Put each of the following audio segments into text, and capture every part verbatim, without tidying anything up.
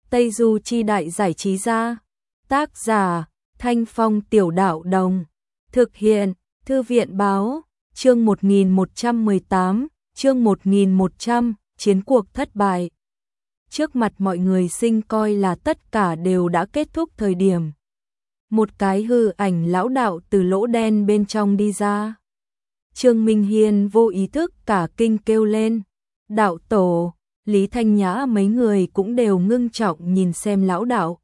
Tây Du Chi Đại Giải Trí Gia. Tác giả Thanh Phong Tiểu Đạo Đồng. Thực hiện Thư viện Báo. Chương một nghìn một trăm mười tám, chương một nghìn một trăm, chiến cuộc thất bại. Trước mặt mọi người Sinh coi là tất cả đều đã kết thúc thời điểm. Một cái hư ảnh lão đạo từ lỗ đen bên trong đi ra. Trương Minh Hiên vô ý thức cả kinh kêu lên. Đạo tổ, Lý Thanh Nhã mấy người cũng đều ngưng trọng nhìn xem lão đạo.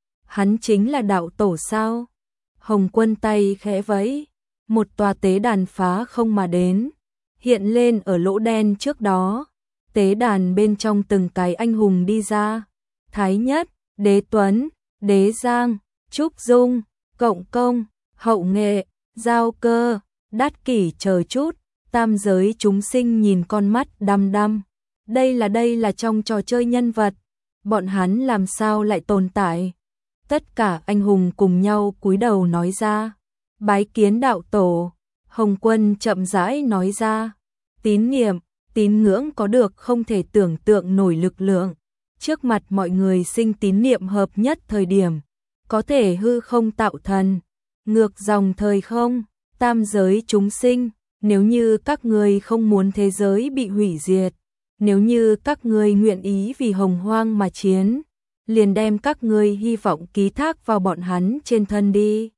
Hắn chính là đạo tổ sao? Hồng Quân tay khẽ vẫy, một tòa tế đàn phá không mà đến, hiện lên ở lỗ đen trước đó. Tế đàn bên trong từng cái anh hùng đi ra. Thái Nhất, Đế Tuấn, Đế Giang, Trúc Dung, Cộng Công, Hậu Nghệ, Giao Cơ, Đát Kỷ chờ chút. Tam giới chúng sinh nhìn con mắt đăm đăm. Đây là đây là trong trò chơi nhân vật, bọn hắn làm sao lại tồn tại? Tất cả anh hùng cùng nhau cúi đầu nói ra. Bái kiến đạo tổ. Hồng Quân chậm rãi nói ra. Tín niệm, tín ngưỡng có được không thể tưởng tượng nổi lực lượng. Trước mặt mọi người Sinh tín niệm hợp nhất thời điểm, có thể hư không tạo thần, ngược dòng thời không. Tam giới chúng sinh, nếu như các ngươi không muốn thế giới bị hủy diệt, nếu như các ngươi nguyện ý vì hồng hoang mà chiến, liền đem các ngươi hy vọng ký thác vào bọn hắn trên thân đi,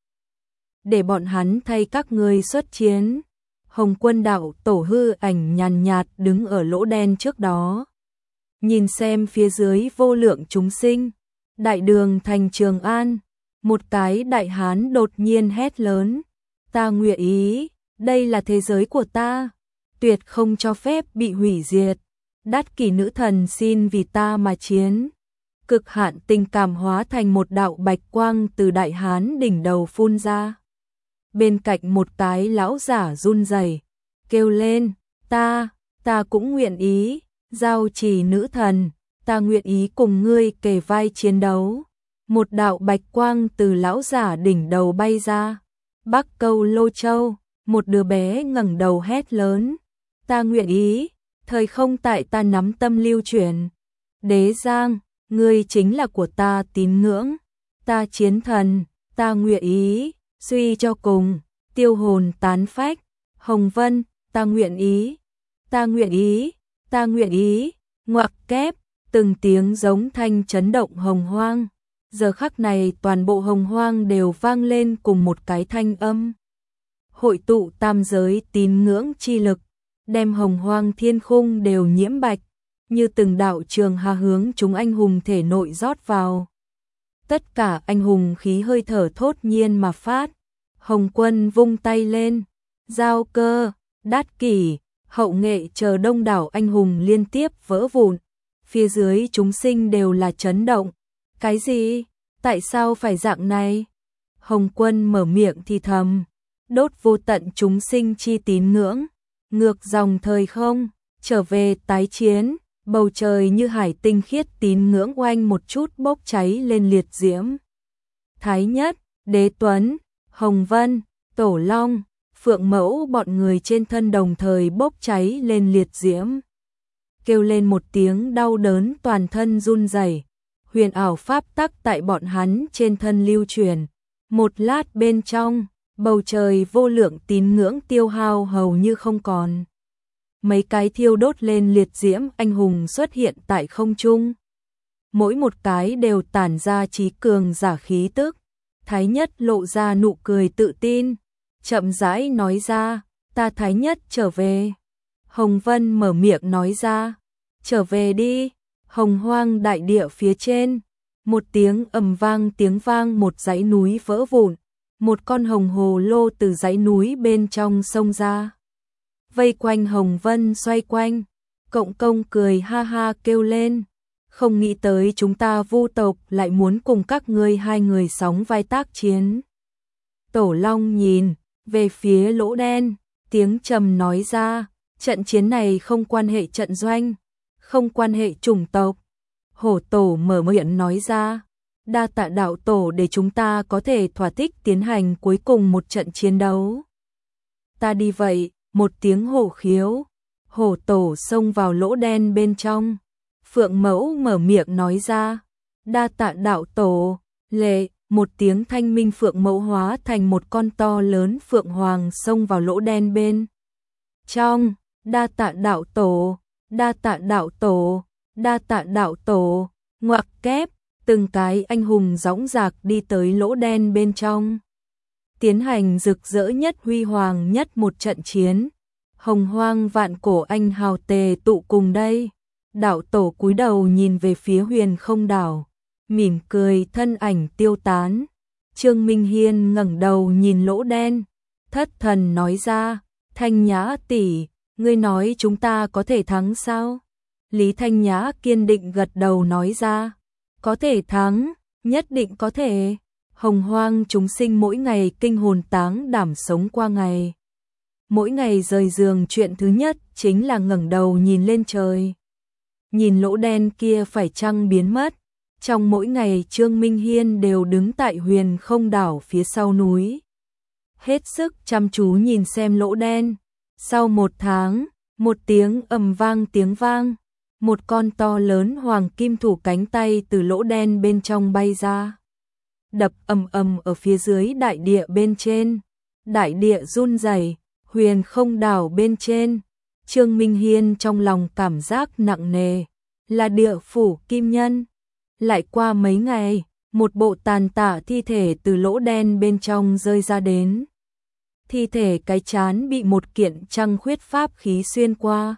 để bọn hắn thay các ngươi xuất chiến. Hồng Quân đạo tổ hư ảnh nhàn nhạt đứng ở lỗ đen trước đó, nhìn xem phía dưới vô lượng chúng sinh. Đại đường thành Trường An, một cái đại hán đột nhiên hét lớn. Ta nguyện ý, đây là thế giới của ta, tuyệt không cho phép bị hủy diệt. Đát Kỷ nữ thần xin vì ta mà chiến. Cực hạn tình cảm hóa thành một đạo bạch quang từ đại hán đỉnh đầu phun ra. Bên cạnh một cái lão giả run rẩy, kêu lên, ta, ta cũng nguyện ý. Giao Trì nữ thần, ta nguyện ý cùng ngươi kề vai chiến đấu. Một đạo bạch quang từ lão giả đỉnh đầu bay ra. Bắc Câu Lô Châu, một đứa bé ngẩng đầu hét lớn, ta nguyện ý, thời không tại ta nắm tâm lưu chuyển. Đế Giang, ngươi chính là của ta tín ngưỡng, ta chiến thần, ta nguyện ý, suy cho cùng, tiêu hồn tán phách. Hồng Vân, ta nguyện ý, ta nguyện ý, ta nguyện ý, ngoặc kép, từng tiếng giống thanh chấn động hồng hoang. Giờ khắc này toàn bộ hồng hoang đều vang lên cùng một cái thanh âm. Hội tụ tam giới tín ngưỡng chi lực, đem hồng hoang thiên khung đều nhiễm bạch, như từng đạo trường hà hướng chúng anh hùng thể nội rót vào. Tất cả anh hùng khí hơi thở thốt nhiên mà phát. Hồng Quân vung tay lên, Giao Cơ, Đát Kỷ, Hậu Nghệ chờ đông đảo anh hùng liên tiếp vỡ vụn. Phía dưới chúng sinh đều là chấn động. Cái gì? Tại sao phải dạng này? Hồng Quân mở miệng thì thầm, đốt vô tận chúng sinh chi tín ngưỡng, ngược dòng thời không, trở về tái chiến. Bầu trời như hải tinh khiết tín ngưỡng oanh một chút bốc cháy lên liệt diễm. Thái Nhất, Đế Tuấn, Hồng Vân, Tổ Long, Phượng Mẫu bọn người trên thân đồng thời bốc cháy lên liệt diễm. Kêu lên một tiếng đau đớn toàn thân run rẩy. Huyền ảo pháp tắc tại bọn hắn trên thân lưu truyền. Một lát bên trong, bầu trời vô lượng tín ngưỡng tiêu hao hầu như không còn. Mấy cái thiêu đốt lên liệt diễm anh hùng xuất hiện tại không trung. Mỗi một cái đều tản ra trí cường giả khí tức. Thái Nhất lộ ra nụ cười tự tin, chậm rãi nói ra, ta Thái Nhất trở về. Hồng Vân mở miệng nói ra, trở về đi. Hồng hoang đại địa phía trên, một tiếng ầm vang tiếng vang, một dãy núi vỡ vụn, một con hồng hồ lô từ dãy núi bên trong xông ra, vây quanh Hồng Vân xoay quanh. Cộng Công cười ha ha kêu lên, không nghĩ tới chúng ta Vu tộc lại muốn cùng các ngươi hai người sóng vai tác chiến. Tổ Long nhìn về phía lỗ đen, tiếng trầm nói ra, trận chiến này không quan hệ trận doanh, không quan hệ chủng tộc. Hổ Tổ mở miệng nói ra, đa tạ đạo tổ để chúng ta có thể thỏa thích tiến hành cuối cùng một trận chiến đấu. Ta đi vậy. Một tiếng hổ khiếu, Hổ Tổ xông vào lỗ đen bên trong. Phượng Mẫu mở miệng nói ra, đa tạ đạo tổ. Lệ, một tiếng thanh minh phượng mẫu hóa thành một con to lớn phượng hoàng xông vào lỗ đen bên trong. Đa tạ đạo tổ, đa tạ đạo tổ, đa tạ đạo tổ. Ngoặc kép, từng cái anh hùng dõng dạc đi tới lỗ đen bên trong, tiến hành rực rỡ nhất huy hoàng nhất một trận chiến. Hồng hoang vạn cổ anh hào tề tụ cùng đây. Đạo tổ cúi đầu nhìn về phía huyền không đảo, mỉm cười thân ảnh tiêu tán. Trương Minh Hiên ngẩng đầu nhìn lỗ đen, thất thần nói ra, Thanh Nhã tỷ, ngươi nói chúng ta có thể thắng sao? Lý Thanh Nhã kiên định gật đầu nói ra, có thể thắng, nhất định có thể. Hồng hoang chúng sinh mỗi ngày kinh hồn táng đảm sống qua ngày. Mỗi ngày rời giường chuyện thứ nhất chính là ngẩng đầu nhìn lên trời, nhìn lỗ đen kia phải chăng biến mất. Trong mỗi ngày Trương Minh Hiên đều đứng tại huyền không đảo phía sau núi, hết sức chăm chú nhìn xem lỗ đen. Sau một tháng, một tiếng ầm vang tiếng vang, một con to lớn hoàng kim thủ cánh tay từ lỗ đen bên trong bay ra, đập ầm ầm ở phía dưới đại địa bên trên. Đại địa run rẩy, huyền không đảo bên trên, Trương Minh Hiên trong lòng cảm giác nặng nề, là địa phủ kim nhân. Lại qua mấy ngày, một bộ tàn tạ thi thể từ lỗ đen bên trong rơi ra đến. Thi thể cái chán bị một kiện trăng khuyết pháp khí xuyên qua.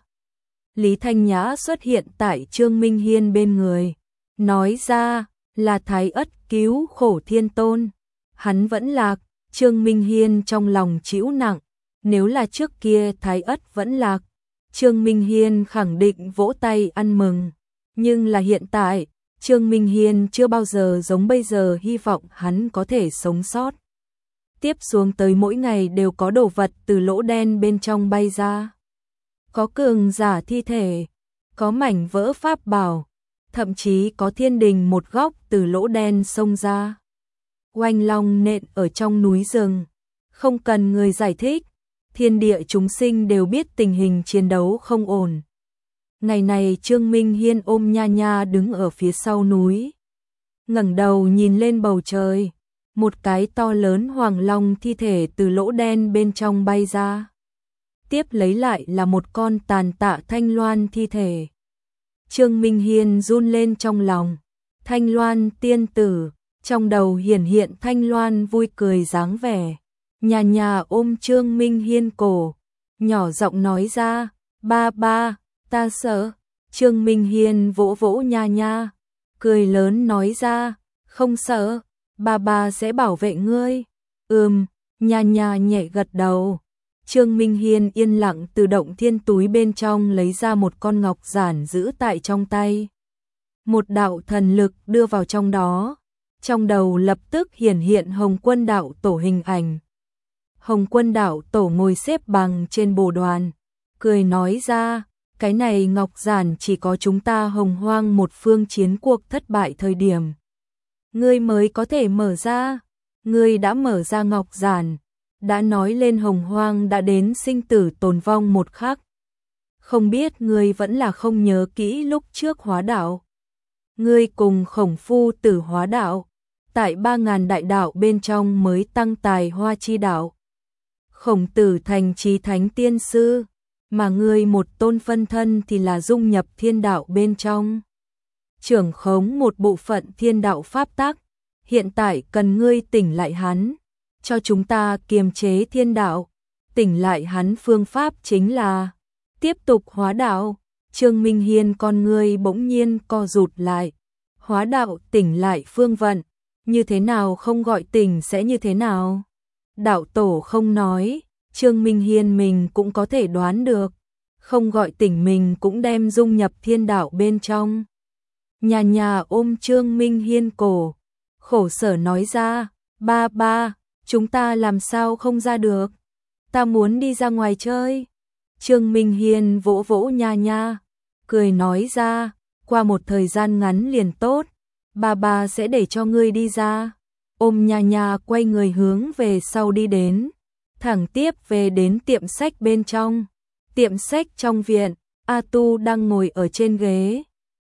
Lý Thanh Nhã xuất hiện tại Trương Minh Hiên bên người, nói ra, là Thái Ất cứu khổ thiên tôn. Hắn vẫn lạc. Trương Minh Hiên trong lòng chịu nặng, nếu là trước kia Thái Ất vẫn lạc, Trương Minh Hiên khẳng định vỗ tay ăn mừng. Nhưng là hiện tại, Trương Minh Hiên chưa bao giờ giống bây giờ hy vọng hắn có thể sống sót. Tiếp xuống tới mỗi ngày đều có đồ vật từ lỗ đen bên trong bay ra. Có cường giả thi thể, có mảnh vỡ pháp bảo, thậm chí có thiên đình một góc từ lỗ đen xông ra. Oanh long nện ở trong núi rừng, không cần người giải thích, thiên địa chúng sinh đều biết tình hình chiến đấu không ổn. Ngày này Trương Minh Hiên ôm Nha Nha đứng ở phía sau núi, ngẩng đầu nhìn lên bầu trời, một cái to lớn hoàng long thi thể từ lỗ đen bên trong bay ra. Tiếp lấy lại là một con tàn tạ Thanh Loan thi thể. Trương Minh Hiên run lên trong lòng, Thanh Loan tiên tử, trong đầu hiển hiện Thanh Loan vui cười dáng vẻ. Nha Nha ôm Trương Minh Hiên cổ, nhỏ giọng nói ra, ba ba, ta sợ. Trương Minh Hiên vỗ vỗ Nha Nha, cười lớn nói ra, không sợ, ba ba sẽ bảo vệ ngươi. Ừm, Nha Nha nhẹ gật đầu. Trương Minh Hiên yên lặng từ động thiên túi bên trong lấy ra một con ngọc giản giữ tại trong tay. Một đạo thần lực đưa vào trong đó, trong đầu lập tức hiển hiện Hồng Quân đạo tổ hình ảnh. Hồng Quân đạo tổ ngồi xếp bằng trên bồ đoàn, cười nói ra, cái này ngọc giản chỉ có chúng ta Hồng Hoang một phương chiến cuộc thất bại thời điểm ngươi mới có thể mở ra. Ngươi đã mở ra ngọc giản, đã nói lên Hồng Hoang đã đến sinh tử tồn vong một khắc. Không biết ngươi vẫn là không nhớ kỹ lúc trước hóa đạo. Ngươi cùng Khổng Phu Tử hóa đạo, tại ba ngàn đại đạo bên trong mới tăng tài hoa chi đạo. Khổng Tử thành chí thánh tiên sư, mà ngươi một tôn phân thân thì là dung nhập thiên đạo bên trong, trưởng khống một bộ phận thiên đạo pháp tắc. Hiện tại cần ngươi tỉnh lại hắn, cho chúng ta kiềm chế thiên đạo. Tỉnh lại hắn phương pháp chính là tiếp tục hóa đạo. Trương Minh Hiên con ngươi bỗng nhiên co rụt lại. Hóa đạo tỉnh lại phương vận, như thế nào không gọi tỉnh sẽ như thế nào? Đạo tổ không nói, Trương Minh Hiên mình cũng có thể đoán được. Không gọi tỉnh mình cũng đem dung nhập thiên đạo bên trong. Nha Nha ôm Trương Minh Hiên cổ, khổ sở nói ra, ba ba, chúng ta làm sao không ra được? Ta muốn đi ra ngoài chơi. Trương Minh Hiên vỗ vỗ Nha Nha, cười nói ra, qua một thời gian ngắn liền tốt, ba ba sẽ để cho ngươi đi ra. Ôm Nha Nha quay người hướng về sau đi đến, thẳng tiếp về đến tiệm sách bên trong. Tiệm sách trong viện, A Tu đang ngồi ở trên ghế,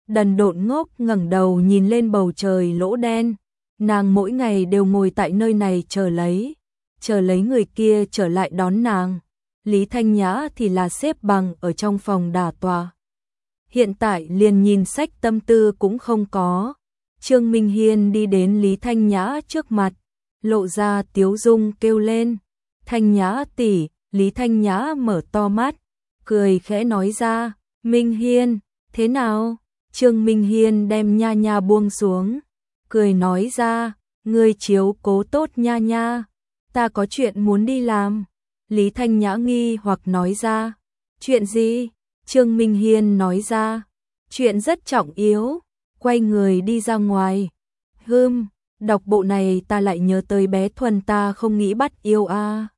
Đần độn ngốc ngẩng đầu nhìn lên bầu trời lỗ đen, nàng mỗi ngày đều ngồi tại nơi này chờ lấy, chờ lấy người kia trở lại đón nàng. Lý Thanh Nhã thì là xếp bằng ở trong phòng đả tọa. Hiện tại liền nhìn sách tâm tư cũng không có. Trương Minh Hiên đi đến Lý Thanh Nhã trước mặt, lộ ra tiếu dung kêu lên, Thanh Nhã tỷ. Lý Thanh Nhã mở to mắt, cười khẽ nói ra, Minh Hiên, thế nào? Trương Minh Hiên đem Nha Nha buông xuống, cười nói ra, ngươi chiếu cố tốt Nha Nha, ta có chuyện muốn đi làm. Lý Thanh Nhã nghi hoặc nói ra, chuyện gì? Trương Minh Hiên nói ra, chuyện rất trọng yếu, quay người đi ra ngoài. Hừm, đọc bộ này ta lại nhớ tới bé Thuần ta không nghĩ bắt yêu a. À.